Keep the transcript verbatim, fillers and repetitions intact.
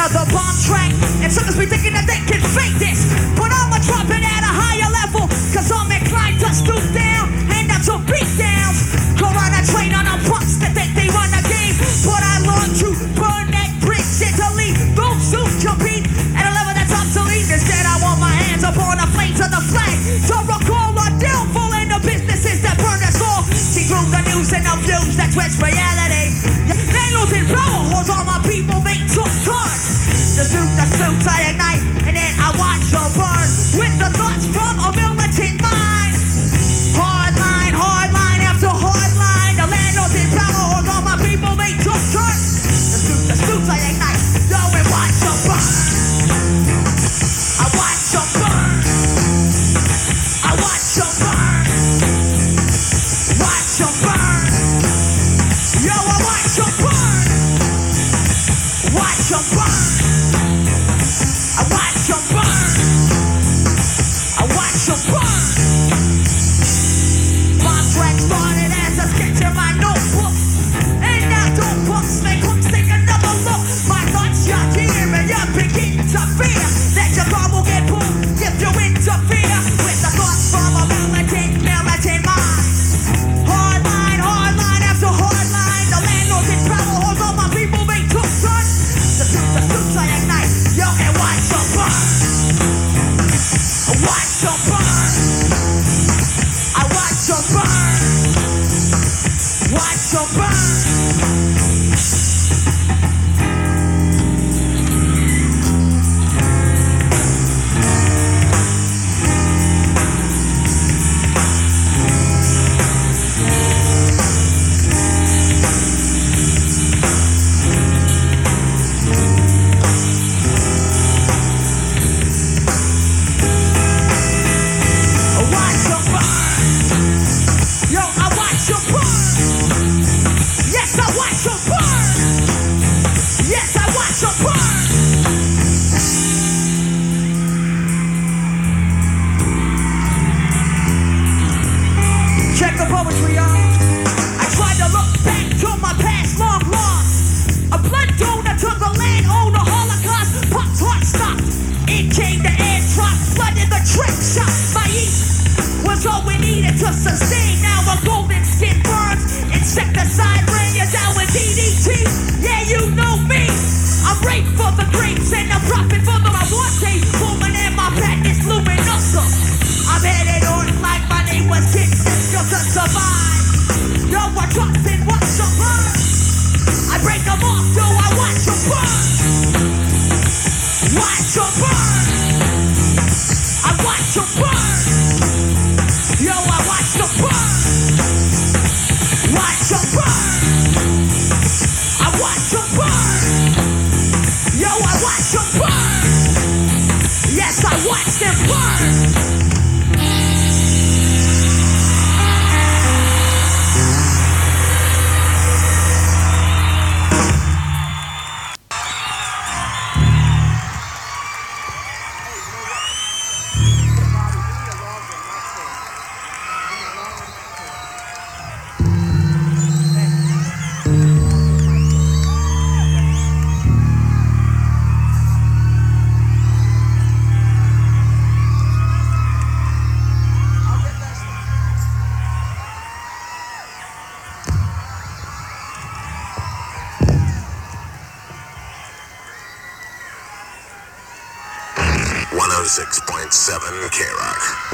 another bomb track. And suckers be thinking that they can fake this, but I'ma drop it at a higher level, cause I'm inclined to stoop down and not to beat downs. Go on a train on a punks that think they run the game, but I learned to burn that bridge gently. Those who compete at a level that's obsolete. Instead I want my hands upon the flames of the flag to recall our downfall and the businesses that burn us all. See through the news and the views that twist reality. They losing power, hold all my people make tough turns. The suit, the suits I ignite, and then I watch them burn with the thoughts from a militant mind. Hard line, hard line after hard line. The landlords in power, hold all my people make tough turns. The suit, the suits I ignite, yo, and watch them burn. I watch them burn. I watch them burn. Watch them burn. Yo, I watch them burn. Watch them burn. I watch them burn. I watch them burn. My track started as a sketch in my notebook, and now notebooks make hooks take another look. My thoughts you're here and you begin to fear that your car will get pulled if you interfere with the thoughts from a militant, militant mind. Hard line, hard line after hard line. The landlords in power holds all my people make tough turns. The suits, the suits I ignite, yo, and watch them burn. Watch them burn. I watch them burn. Watch them burn. one oh six point seven K-Rock.